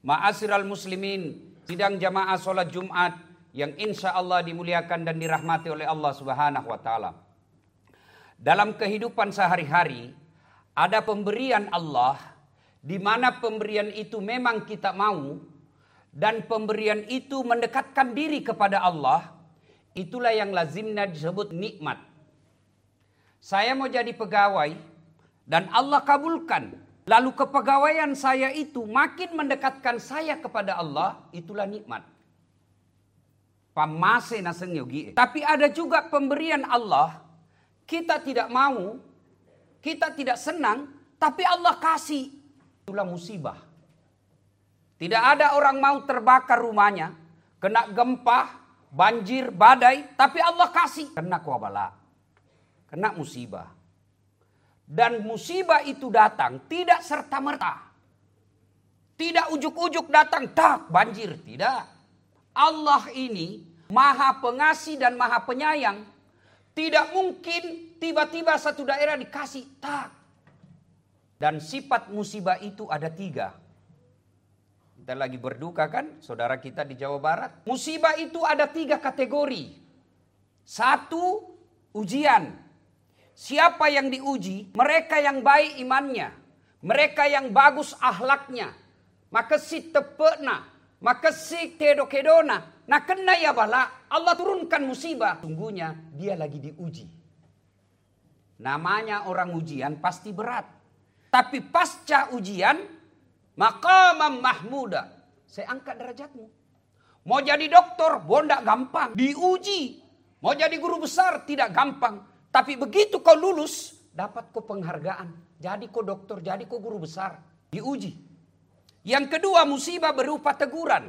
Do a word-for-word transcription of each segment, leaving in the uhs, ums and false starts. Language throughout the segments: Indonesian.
Ma'asyiral muslimin, sidang jamaah sholat Jumat yang insya Allah dimuliakan dan dirahmati oleh Allah Subhanahu wa Ta'ala. Dalam kehidupan sehari-hari ada pemberian Allah, di mana pemberian itu memang kita mau, dan pemberian itu mendekatkan diri kepada Allah. Itulah yang lazimnya disebut nikmat. Saya mau jadi pegawai dan Allah kabulkan. Lalu kepegawaian saya itu makin mendekatkan saya kepada Allah, itulah nikmat. Pamase naseng yogi. Tapi ada juga pemberian Allah, kita tidak mau, kita tidak senang, tapi Allah kasih. Itulah musibah. Tidak ada orang mau terbakar rumahnya, kena gempa, banjir, badai, tapi Allah kasih. Kena kuabala, kena musibah. Dan musibah itu datang tidak serta-merta. Tidak ujuk-ujuk datang, tak banjir, tidak. Allah ini maha pengasih dan maha penyayang. Tidak mungkin tiba-tiba satu daerah dikasih, tak. Dan sifat musibah itu ada tiga. Kita lagi berduka kan, saudara kita di Jawa Barat. Musibah itu ada tiga kategori. Satu, ujian. Siapa yang diuji? Mereka yang baik imannya. Mereka yang bagus akhlaknya. Maka si tepena. Maka si kedo-kedona. Nah kena ya bala. Allah turunkan musibah. Sungguhnya dia lagi diuji. Namanya orang ujian pasti berat. Tapi pasca ujian, maqamam mahmuda. Saya angkat derajatmu. Mau jadi dokter, bondak gampang. Diuji. Mau jadi guru besar, tidak gampang. Tapi begitu kau lulus, dapat kau penghargaan. Jadi kau dokter, jadi kau guru besar. Diuji. Yang kedua, musibah berupa teguran.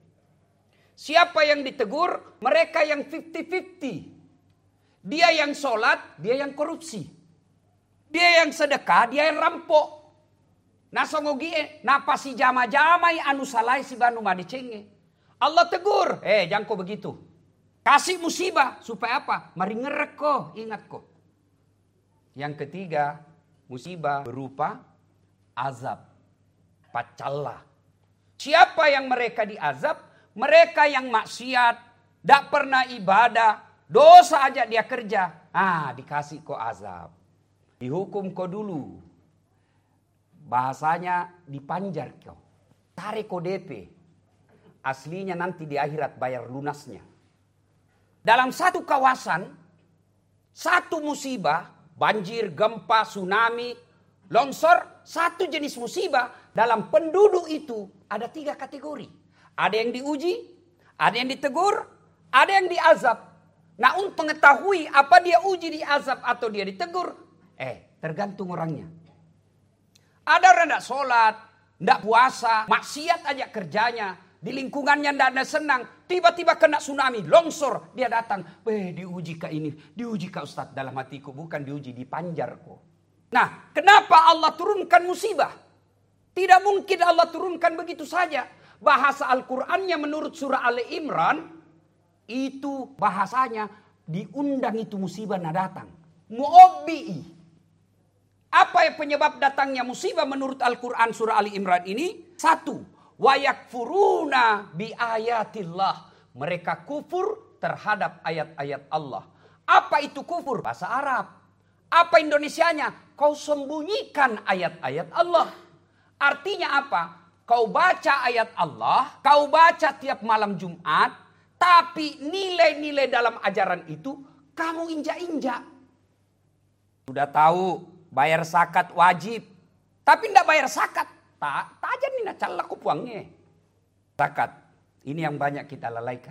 Siapa yang ditegur? Mereka yang fifty fifty. Dia yang sholat, dia yang korupsi. Dia yang sedekah, dia yang rampok. Nasongogie, napasi jama-jamai anu salai si banu madicenge. Allah tegur, eh jangan kau begitu. Kasih musibah, supaya apa? Mari ngerek kok, ingat kok. Yang ketiga, musibah berupa azab. Pacalla. Siapa yang mereka diazab? Mereka yang maksiat, tidak pernah ibadah, dosa aja dia kerja. Ah, dikasih kok azab. Dihukum kok dulu. Bahasanya dipanjar kau. Tarik kok D P. Aslinya nanti di akhirat bayar lunasnya. Dalam satu kawasan, satu musibah, banjir, gempa, tsunami, longsor, satu jenis musibah. Dalam penduduk itu ada tiga kategori. Ada yang diuji, ada yang ditegur, ada yang diazab. Nah untuk mengetahui apa dia uji, diazab atau dia ditegur, eh tergantung orangnya. Ada orang tidak sholat, tidak puasa, maksiat aja kerjanya. Di lingkungannya tidak ada senang. Tiba-tiba kena tsunami, longsor. Dia datang. Eh diuji kak ini. Diuji kak Ustaz dalam hatiku. Bukan diuji, dipanjar kok. Nah kenapa Allah turunkan musibah? Tidak mungkin Allah turunkan begitu saja. Bahasa Al-Qurannya menurut surah Ali Imran. Itu bahasanya diundang itu musibah nah datang. Mu'obbi'i. Apa yang penyebab datangnya musibah menurut Al-Quran surah Ali Imran ini? Satu. Wa yakfuruna bi ayatillah. Mereka kufur terhadap ayat-ayat Allah. Apa itu kufur? Bahasa Arab. Apa Indonesianya? Kau sembunyikan ayat-ayat Allah. Artinya apa? Kau baca ayat Allah, kau baca tiap malam Jumat, tapi nilai-nilai dalam ajaran itu kamu injak-injak. Sudah tahu bayar zakat wajib, tapi tidak bayar zakat. Tak, tak aja nih nacalla kupuangnya. Zakat, ini yang banyak kita lalaikan.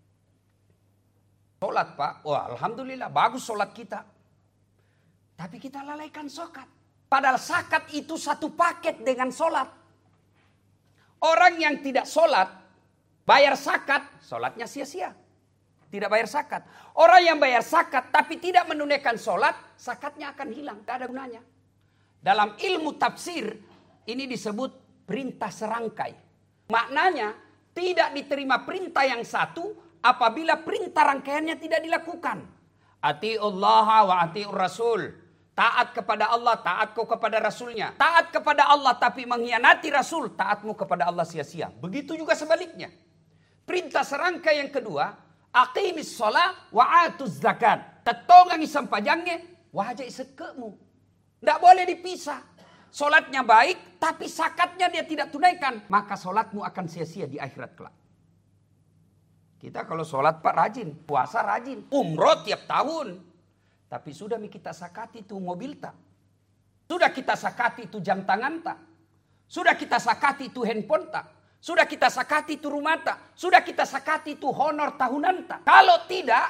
Sholat pak, wah alhamdulillah bagus sholat kita. Tapi kita lalaikan zakat. Padahal zakat itu satu paket dengan sholat. Orang yang tidak sholat, bayar zakat, sholatnya sia-sia. Tidak bayar zakat. Orang yang bayar zakat tapi tidak menunaikan sholat, zakatnya akan hilang, tak ada gunanya. Dalam ilmu tafsir, ini disebut perintah serangkai. Maknanya tidak diterima perintah yang satu apabila perintah rangkaiannya tidak dilakukan. Ati'ullaha wa ati'ur rasul. Taat kepada Allah, taat kau kepada Rasulnya. Taat kepada Allah tapi mengkhianati Rasul, taatmu kepada Allah sia-sia. Begitu juga sebaliknya. Perintah serangkai yang kedua, aqimis sholat wa atuz zakat. Tetongangi sampajangnya, wajah sekemu. Tidak boleh dipisah. Solatnya baik, tapi zakatnya dia tidak tunaikan. Maka solatmu akan sia-sia di akhirat kelak. Kita kalau solat Pak rajin, puasa rajin, umroh tiap tahun. Tapi sudah kita zakati itu mobil tak. Sudah kita zakati itu jam tangan tak. Sudah kita zakati itu handphone tak. Sudah kita zakati itu rumah tak. Sudah kita zakati itu honor tahunan tak. Kalau tidak,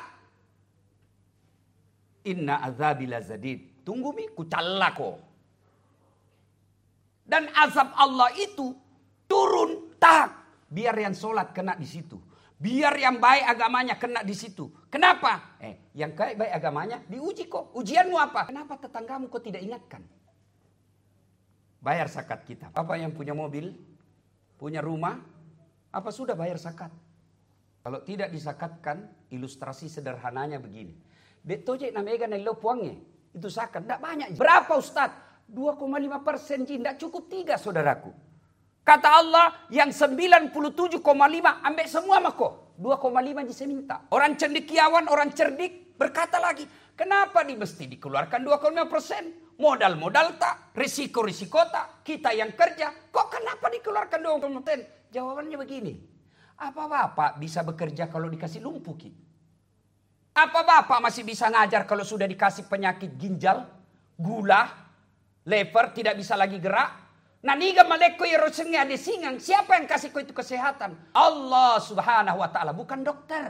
inna azabil azadid. Tunggu mi, kucallako. Dan azab Allah itu turun tak. Biar yang sholat kena di situ. Biar yang baik agamanya kena di situ. Kenapa? Eh, yang baik baik agamanya diuji kok. Ujianmu apa? Kenapa tetanggamu kok tidak ingatkan? Bayar zakat kita. Apa yang punya mobil, punya rumah, apa sudah bayar zakat? Kalau tidak disakatkan, ilustrasi sederhananya begini. Detoje namega na ilo puangnya. Itu zakat. Tidak banyak. Berapa Ustadz? dua koma lima persen ji, tidak cukup tiga saudaraku. Kata Allah yang sembilan puluh tujuh koma lima ambil semua mako. dua koma lima ji saya minta. Orang cendekiawan, orang cerdik berkata lagi. Kenapa di mesti dikeluarkan dua koma lima persen? Modal-modal tak, risiko-risiko tak. Kita yang kerja, kok kenapa dikeluarkan dua koma lima persen? Jawabannya begini. Apa Bapak bisa bekerja kalau dikasih lumpuh Ki? Apa Bapak masih bisa ngajar kalau sudah dikasih penyakit ginjal, gula, lever, tidak bisa lagi gerak? Naniga maleko yerosengnya ada singang. Siapa yang kasih kau itu kesehatan? Allah subhanahu wa ta'ala, bukan dokter.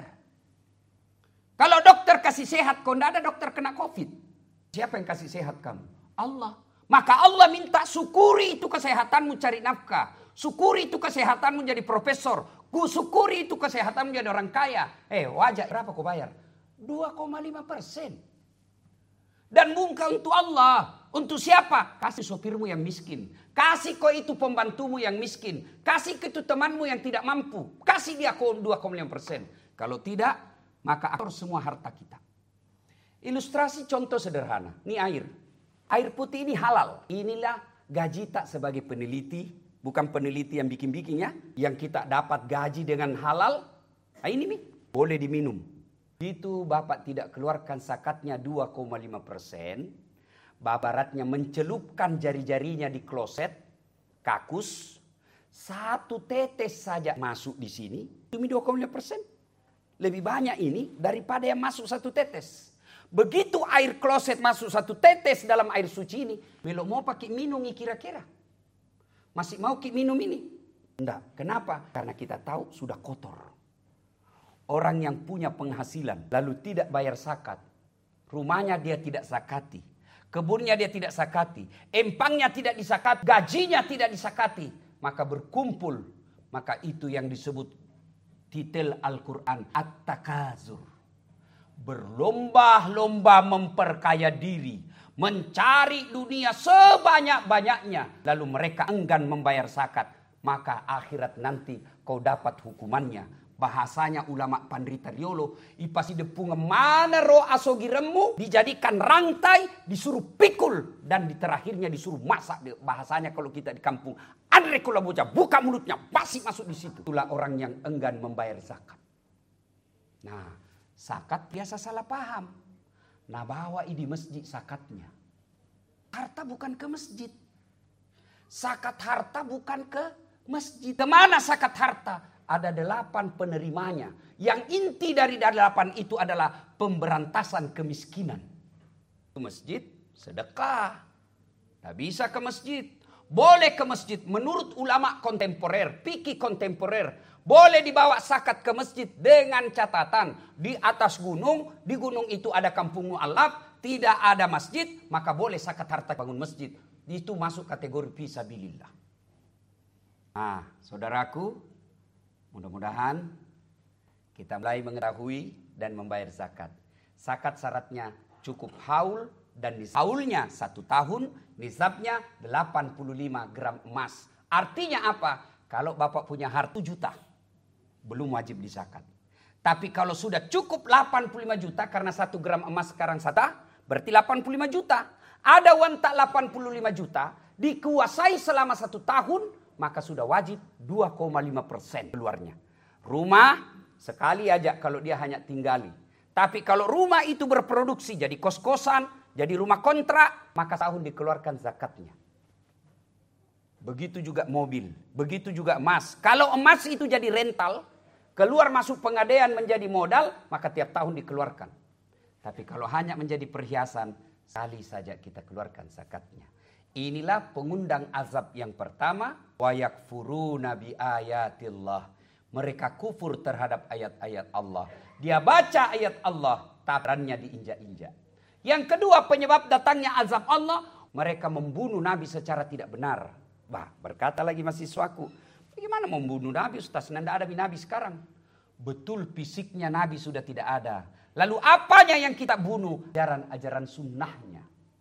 Kalau dokter kasih sehat, kau tidak ada dokter kena covid. Siapa yang kasih sehat kamu? Allah. Maka Allah minta syukuri itu kesehatanmu cari nafkah. Syukuri itu kesehatanmu jadi profesor. Syukuri itu kesehatanmu jadi orang kaya. Eh wajah berapa kau bayar? dua koma lima persen. Dan mungkah untuk Allah. Untuk siapa? Kasih sopirmu yang miskin. Kasih kau itu pembantumu yang miskin. Kasih ke itu temanmu yang tidak mampu. Kasih dia kau dua koma lima persen. Kalau tidak, maka atur semua harta kita. Ilustrasi contoh sederhana. Ini air. Air putih ini halal. Inilah gaji tak sebagai peneliti. Bukan peneliti yang bikin-bikin ya. Yang kita dapat gaji dengan halal. Nah, ini nih. Boleh diminum. Itu Bapak tidak keluarkan zakatnya dua koma lima persen. Babaratnya mencelupkan jari-jarinya di kloset, kakus, satu tetes saja masuk di sini, demi dua koma lima persen. Lebih banyak ini daripada yang masuk satu tetes. Begitu air kloset masuk satu tetes dalam air suci ini, belum mau pakai minum kira-kira. Masih mau kita minum ini? Enggak. Kenapa? Karena kita tahu sudah kotor. Orang yang punya penghasilan lalu tidak bayar zakat, rumahnya dia tidak zakati. Kebunnya dia tidak zakati, empangnya tidak disakati, gajinya tidak disakati, maka berkumpul, maka itu yang disebut titel Al-Quran At-Takazur. Berlomba-lomba memperkaya diri, mencari dunia sebanyak-banyaknya, lalu mereka enggan membayar zakat, maka akhirat nanti kau dapat hukumannya. Bahasanya ulama Pandrita Riolo, ipasi depung mana ro asogiremu, dijadikan rantai, disuruh pikul, dan di terakhirnya disuruh masak. Bahasanya kalau kita di kampung, andre kula bocah, buka mulutnya, pasti masuk di situ. Itulah orang yang enggan membayar zakat. Nah, zakat biasa salah paham. Nah, bawa di masjid zakatnya. Harta bukan ke masjid. Zakat harta bukan ke masjid. Kemana zakat harta? Ada delapan penerimanya. Yang inti dari delapan itu adalah pemberantasan kemiskinan. Ke masjid, sedekah. Tak bisa ke masjid. Boleh ke masjid menurut ulama kontemporer, fikih kontemporer. Boleh dibawa zakat ke masjid dengan catatan. Di atas gunung, di gunung itu ada kampung mu'alaf, tidak ada masjid, maka boleh zakat harta bangun masjid. Itu masuk kategori fisabilillah. Nah, saudaraku, mudah-mudahan kita mulai mengetahui dan membayar zakat. Zakat syaratnya cukup haul dan haulnya satu tahun, nisabnya delapan puluh lima gram emas. Artinya apa? Kalau Bapak punya harta juta, belum wajib dizakat. Tapi kalau sudah cukup delapan puluh lima juta karena satu gram emas sekarang satu, berarti delapan puluh lima juta. Ada wanita delapan puluh lima juta, dikuasai selama satu tahun, maka sudah wajib dua koma lima persen keluarnya. Rumah sekali aja kalau dia hanya tinggali. Tapi kalau rumah itu berproduksi jadi kos-kosan, jadi rumah kontrak, maka tahun dikeluarkan zakatnya. Begitu juga mobil, begitu juga emas. Kalau emas itu jadi rental, keluar masuk pengadaian menjadi modal, maka tiap tahun dikeluarkan. Tapi kalau hanya menjadi perhiasan, sekali saja kita keluarkan zakatnya. Inilah pengundang azab yang pertama. Wa yakfuruna bi ayatillah. Mereka kufur terhadap ayat-ayat Allah. Dia baca ayat Allah, tarannya diinjak-injak. Yang kedua penyebab datangnya azab Allah, mereka membunuh Nabi secara tidak benar. Bah, berkata lagi mahasiswaku, bagaimana membunuh Nabi Ustaz? Tidak ada Nabi sekarang. Betul fisiknya Nabi sudah tidak ada. Lalu apanya yang kita bunuh? Ajaran-ajaran sunnahnya.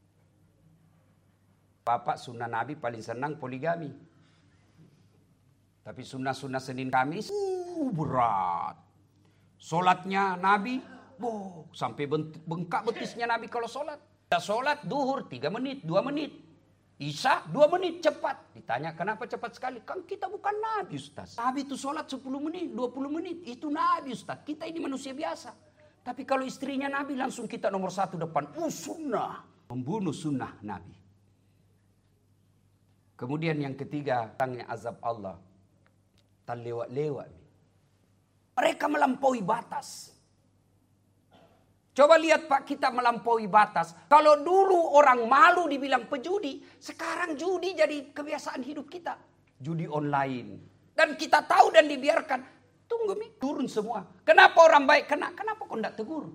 Bapak sunnah Nabi paling senang poligami. Tapi sunnah-sunnah Senin Kamis uh, berat. Solatnya Nabi, boh, sampai bengkak betisnya Nabi kalau solat. Kita solat duhur tiga menit, dua menit. Isya dua menit cepat. Ditanya kenapa cepat sekali? Kan kita bukan Nabi Ustaz. Nabi itu sholat sepuluh menit, dua puluh menit. Itu Nabi Ustaz. Kita ini manusia biasa. Tapi kalau istrinya Nabi langsung kita nomor satu depan. Uh sunnah. Membunuh sunnah Nabi. Kemudian yang ketiga. Datangnya azab Allah. Tak lewat-lewat. Mereka melampaui batas. Coba lihat Pak, kita melampaui batas. Kalau dulu orang malu dibilang pejudi, sekarang judi jadi kebiasaan hidup kita. Judi online. Dan kita tahu dan dibiarkan. Tunggu Mi, turun semua. Kenapa orang baik kena? Kenapa kau tidak tegur?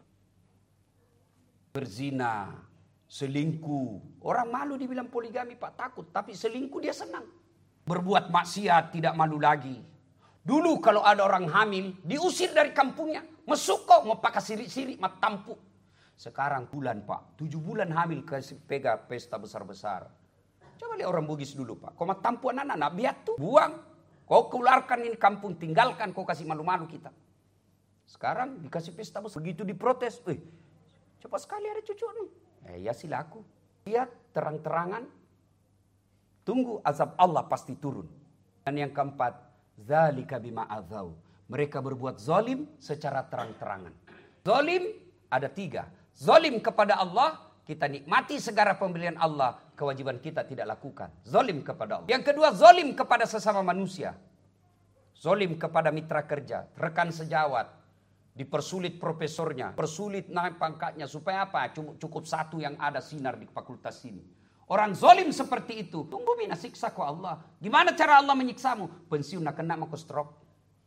Berzina, selingkuh. Orang malu dibilang poligami Pak, takut. Tapi selingkuh dia senang. Berbuat maksiat tidak malu lagi. Dulu kalau ada orang hamil, diusir dari kampungnya. Mesuk kok, mau pakai sirik-sirik, mau tampuk. Sekarang bulan Pak, tujuh bulan hamil kasih pega pesta besar-besar. Coba lihat orang Bugis dulu Pak. Kau mau tampuk anak-anak, biar tuh, buang. Kau keluarkan ini kampung, tinggalkan, kau kasih malu-malu kita. Sekarang dikasih pesta besar, begitu diprotes. Eh, cepat sekali ada cucu nih. Eh ya silaku. Lihat terang-terangan. Tunggu azab Allah pasti turun. Dan yang keempat, zalika bima adzau. Mereka berbuat zalim secara terang-terangan. Zalim ada tiga. Zalim kepada Allah, kita nikmati segala pemberian Allah, kewajiban kita tidak lakukan. Zalim kepada Allah. Yang kedua, zalim kepada sesama manusia. Zalim kepada mitra kerja, rekan sejawat. Dipersulit profesornya, persulit naik pangkatnya. Supaya apa? Cukup, cukup satu yang ada sinar di fakultas ini. Orang zalim seperti itu, tunggu mina siksa ku Allah. Gimana cara Allah menyiksamu? Pensiun nak kena mau stroke.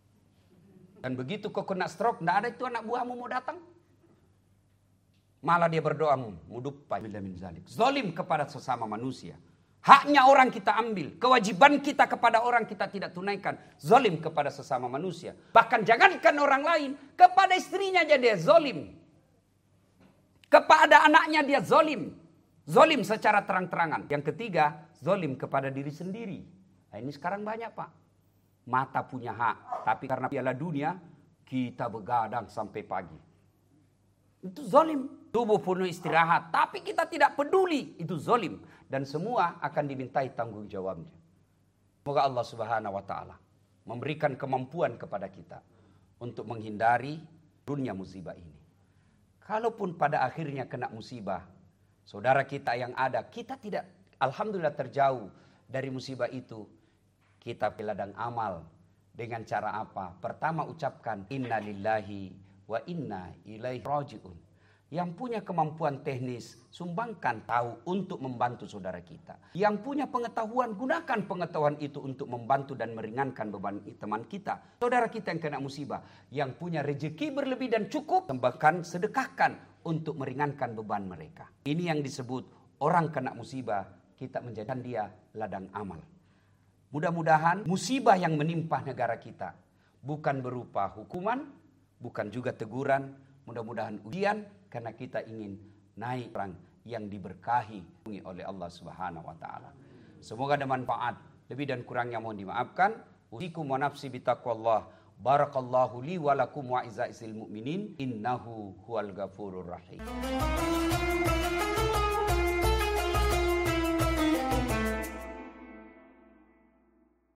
Dan begitu kau kena stroke, tidak ada itu anak buahmu mau datang. Malah dia berdoa, mudupai min zalik. Zalim kepada sesama manusia. Haknya orang kita ambil. Kewajiban kita kepada orang kita tidak tunaikan. Zalim kepada sesama manusia. Bahkan jangankan orang lain, kepada istrinya aja dia zalim. Kepada anaknya dia zalim. Zalim secara terang-terangan. Yang ketiga, zalim kepada diri sendiri. Nah, ini sekarang banyak Pak. Mata punya hak, tapi karena Piala Dunia kita begadang sampai pagi. Itu zalim. Tubuh penuh istirahat, tapi kita tidak peduli. Itu zalim. Dan semua akan dimintai tanggung jawabnya. Semoga Allah Subhanahu wa taala memberikan kemampuan kepada kita untuk menghindari dunia musibah ini. Kalaupun pada akhirnya kena musibah, saudara kita yang ada, kita tidak alhamdulillah terjauh dari musibah itu. Kita ladang amal dengan cara apa? Pertama ucapkan inna lillahi wa inna ilaihi raji'un. Yang punya kemampuan teknis, sumbangkan tahu untuk membantu saudara kita. Yang punya pengetahuan, gunakan pengetahuan itu untuk membantu dan meringankan beban teman kita. Saudara kita yang kena musibah, yang punya rezeki berlebih dan cukup, sembahkan, sedekahkan untuk meringankan beban mereka. Ini yang disebut orang kena musibah, kita menjadikan dia ladang amal. Mudah-mudahan musibah yang menimpa negara kita bukan berupa hukuman, bukan juga teguran, mudah-mudahan ujian karena kita ingin naik orang yang diberkahi oleh Allah Subhanahu wa taala. Semoga ada manfaat, lebih dan kurangnya mohon dimaafkan. Usikum wa nafsi bitaqwallah. Barakallahu li wa lakum wa izza'il mu'minin innahu huwal ghafurur rahim.